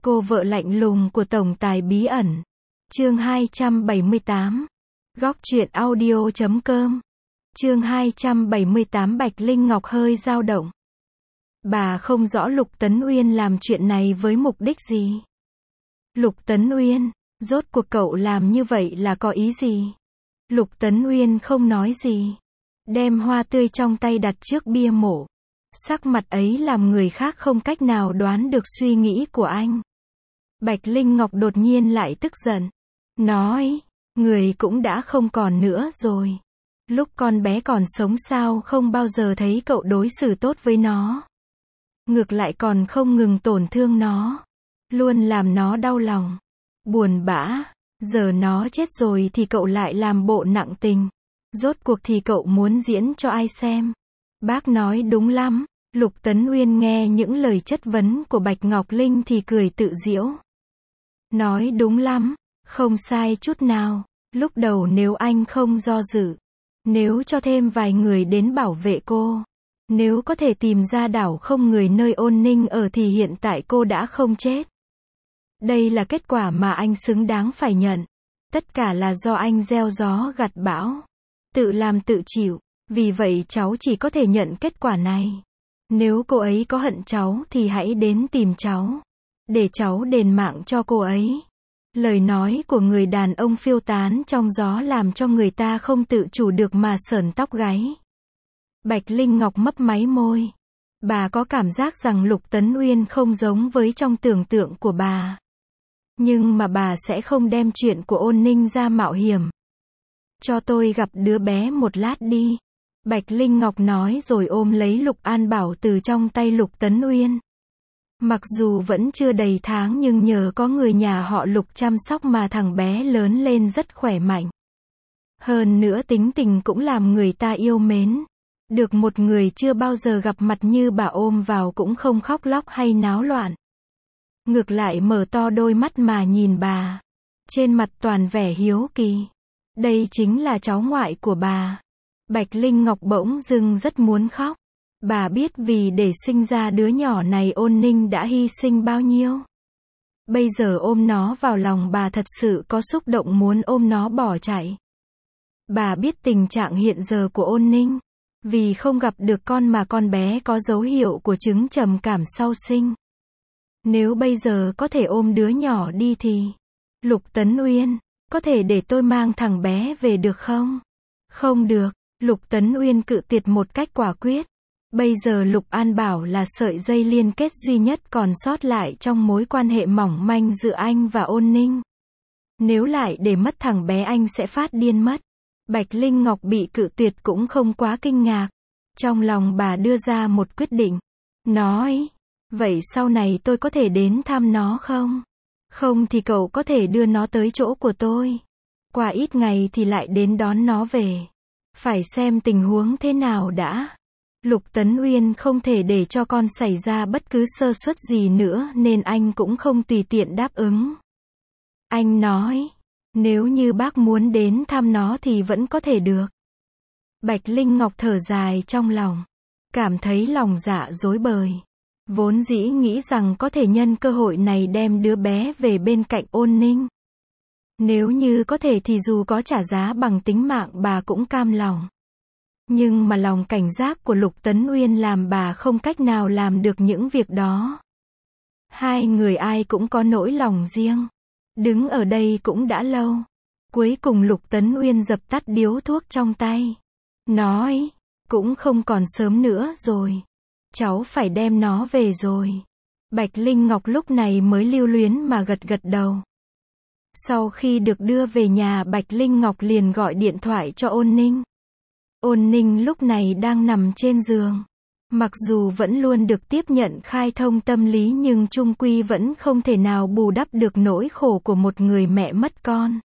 Cô vợ lạnh lùng của tổng tài bí ẩn. Chương 278. Góc truyện audio.com. Chương 278. Bạch Linh Ngọc hơi dao động. Bà không rõ Lục Tấn Uyên làm chuyện này với mục đích gì. Lục Tấn Uyên, rốt cuộc cậu làm như vậy là có ý gì? Lục Tấn Uyên không nói gì. Đem hoa tươi trong tay đặt trước bia mộ. Sắc mặt ấy làm người khác không cách nào đoán được suy nghĩ của anh. Bạch Linh Ngọc đột nhiên lại tức giận. Nói, người cũng đã không còn nữa rồi. Lúc con bé còn sống sao không bao giờ thấy cậu đối xử tốt với nó. Ngược lại còn không ngừng tổn thương nó. Luôn làm nó đau lòng. Buồn bã. Giờ nó chết rồi thì cậu lại làm bộ nặng tình. Rốt cuộc thì cậu muốn diễn cho ai xem? Bác nói đúng lắm. Lục Tấn Uyên nghe những lời chất vấn của Bạch Ngọc Linh thì cười tự giễu. Nói đúng lắm, không sai chút nào. Lúc đầu nếu anh không do dự, nếu cho thêm vài người đến bảo vệ cô, nếu có thể tìm ra đảo không người nơi Ôn Ninh ở thì hiện tại cô đã không chết. Đây là kết quả mà anh xứng đáng phải nhận. Tất cả là do anh gieo gió gặt bão, tự làm tự chịu. Vì vậy cháu chỉ có thể nhận kết quả này. Nếu cô ấy có hận cháu thì hãy đến tìm cháu, để cháu đền mạng cho cô ấy. Lời nói của người đàn ông phiêu tán trong gió làm cho người ta không tự chủ được mà sởn tóc gáy. Bạch Linh Ngọc mấp máy môi. Bà có cảm giác rằng Lục Tấn Uyên không giống với trong tưởng tượng của bà. Nhưng mà bà sẽ không đem chuyện của Ôn Ninh ra mạo hiểm. Cho tôi gặp đứa bé một lát đi. Bạch Linh Ngọc nói rồi ôm lấy Lục An Bảo từ trong tay Lục Tấn Uyên. Mặc dù vẫn chưa đầy tháng nhưng nhờ có người nhà họ Lục chăm sóc mà thằng bé lớn lên rất khỏe mạnh. Hơn nữa tính tình cũng làm người ta yêu mến. Được một người chưa bao giờ gặp mặt như bà ôm vào cũng không khóc lóc hay náo loạn. Ngược lại mở to đôi mắt mà nhìn bà. Trên mặt toàn vẻ hiếu kỳ. Đây chính là cháu ngoại của bà. Bạch Linh Ngọc bỗng dưng rất muốn khóc. Bà biết vì để sinh ra đứa nhỏ này Ôn Ninh đã hy sinh bao nhiêu. Bây giờ ôm nó vào lòng bà thật sự có xúc động muốn ôm nó bỏ chạy. Bà biết tình trạng hiện giờ của Ôn Ninh. Vì không gặp được con mà con bé có dấu hiệu của chứng trầm cảm sau sinh. Nếu bây giờ có thể ôm đứa nhỏ đi thì... Lục Tấn Uyên, có thể để tôi mang thằng bé về được không? Không được. Lục Tấn Uyên cự tuyệt một cách quả quyết. Bây giờ Lục An Bảo là sợi dây liên kết duy nhất còn sót lại trong mối quan hệ mỏng manh giữa anh và Ôn Ninh. Nếu lại để mất thằng bé anh sẽ phát điên mất. Bạch Linh Ngọc bị cự tuyệt cũng không quá kinh ngạc. Trong lòng bà đưa ra một quyết định. Nói, vậy sau này tôi có thể đến thăm nó không? Không thì cậu có thể đưa nó tới chỗ của tôi. Qua ít ngày thì lại đến đón nó về. Phải xem tình huống thế nào đã. Lục Tấn Uyên không thể để cho con xảy ra bất cứ sơ suất gì nữa nên anh cũng không tùy tiện đáp ứng. Anh nói, nếu như bác muốn đến thăm nó thì vẫn có thể được. Bạch Linh Ngọc thở dài trong lòng. Cảm thấy lòng dạ rối bời. Vốn dĩ nghĩ rằng có thể nhân cơ hội này đem đứa bé về bên cạnh Ôn Ninh. Nếu như có thể thì dù có trả giá bằng tính mạng bà cũng cam lòng. Nhưng mà lòng cảnh giác của Lục Tấn Uyên làm bà không cách nào làm được những việc đó. Hai người ai cũng có nỗi lòng riêng. Đứng ở đây cũng đã lâu. Cuối cùng Lục Tấn Uyên dập tắt điếu thuốc trong tay. Nói, cũng không còn sớm nữa rồi. Cháu phải đem nó về rồi. Bạch Linh Ngọc lúc này mới lưu luyến mà gật gật đầu. Sau khi được đưa về nhà Bạch Linh Ngọc liền gọi điện thoại cho Ôn Ninh. Ôn Ninh lúc này đang nằm trên giường. Mặc dù vẫn luôn được tiếp nhận khai thông tâm lý nhưng chung quy vẫn không thể nào bù đắp được nỗi khổ của một người mẹ mất con.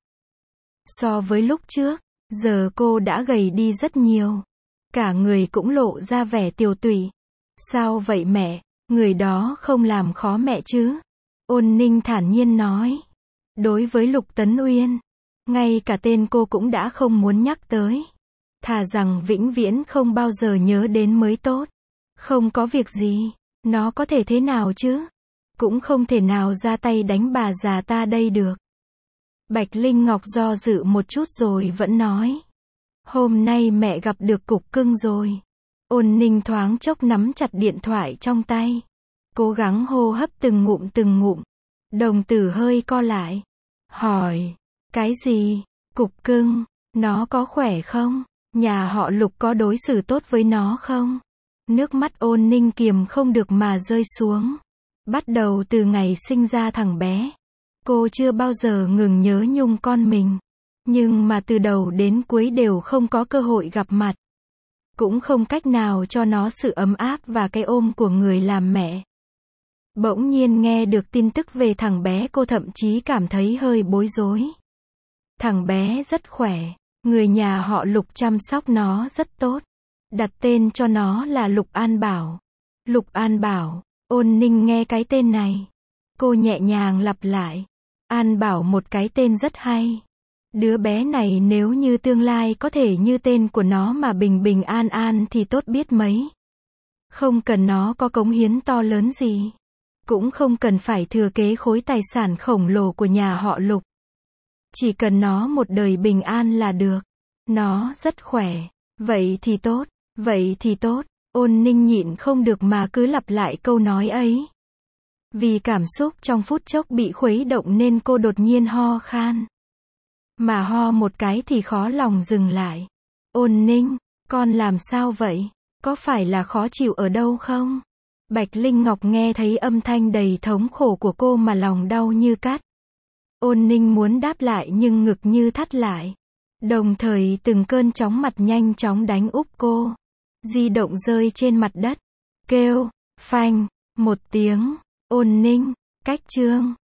So với lúc trước, giờ cô đã gầy đi rất nhiều. Cả người cũng lộ ra vẻ tiều tụy. Sao vậy mẹ? Người đó không làm khó mẹ chứ? Ôn Ninh thản nhiên nói. Đối với Lục Tấn Uyên, ngay cả tên cô cũng đã không muốn nhắc tới. Thà rằng vĩnh viễn không bao giờ nhớ đến mới tốt. Không có việc gì, nó có thể thế nào chứ? cũng không thể nào ra tay đánh bà già ta đây được. Bạch Linh Ngọc do dự một chút rồi vẫn nói. Hôm nay mẹ gặp được cục cưng rồi. Ôn Ninh thoáng chốc nắm chặt điện thoại trong tay. Cố gắng hô hấp từng ngụm. Đồng tử hơi co lại. Hỏi. Cái gì? Cục cưng. Nó có khỏe không? Nhà họ Lục có đối xử tốt với nó không? Nước mắt Ôn Ninh kiềm không được mà rơi xuống. Bắt đầu từ ngày sinh ra thằng bé, cô chưa bao giờ ngừng nhớ nhung con mình. Nhưng mà từ đầu đến cuối đều không có cơ hội gặp mặt. Cũng không cách nào cho nó sự ấm áp và cái ôm của người làm mẹ. Bỗng nhiên nghe được tin tức về thằng bé, cô thậm chí cảm thấy hơi bối rối. Thằng bé rất khỏe, người nhà họ Lục chăm sóc nó rất tốt. Đặt tên cho nó là Lục An Bảo. Lục An Bảo. Ôn Ninh nghe cái tên này. Cô nhẹ nhàng lặp lại. An Bảo, một cái tên rất hay. Đứa bé này nếu như tương lai có thể như tên của nó mà bình bình an an thì tốt biết mấy. Không cần nó có cống hiến to lớn gì. Cũng không cần phải thừa kế khối tài sản khổng lồ của nhà họ Lục. Chỉ cần nó một đời bình an là được. Nó rất khỏe. Vậy thì tốt. Vậy thì tốt. Ôn Ninh nhịn không được mà cứ lặp lại câu nói ấy. Vì cảm xúc trong phút chốc bị khuấy động nên cô đột nhiên ho khan. Mà ho một cái thì khó lòng dừng lại. Ôn Ninh, con làm sao vậy? Có phải là khó chịu ở đâu không? Bạch Linh Ngọc nghe thấy âm thanh đầy thống khổ của cô mà lòng đau như cắt. Ôn Ninh muốn đáp lại nhưng ngực như thắt lại. Đồng thời từng cơn chóng mặt nhanh chóng đánh úp cô. Di động rơi trên mặt đất. Kêu, phanh, một tiếng. Ôn Ninh, cách chương.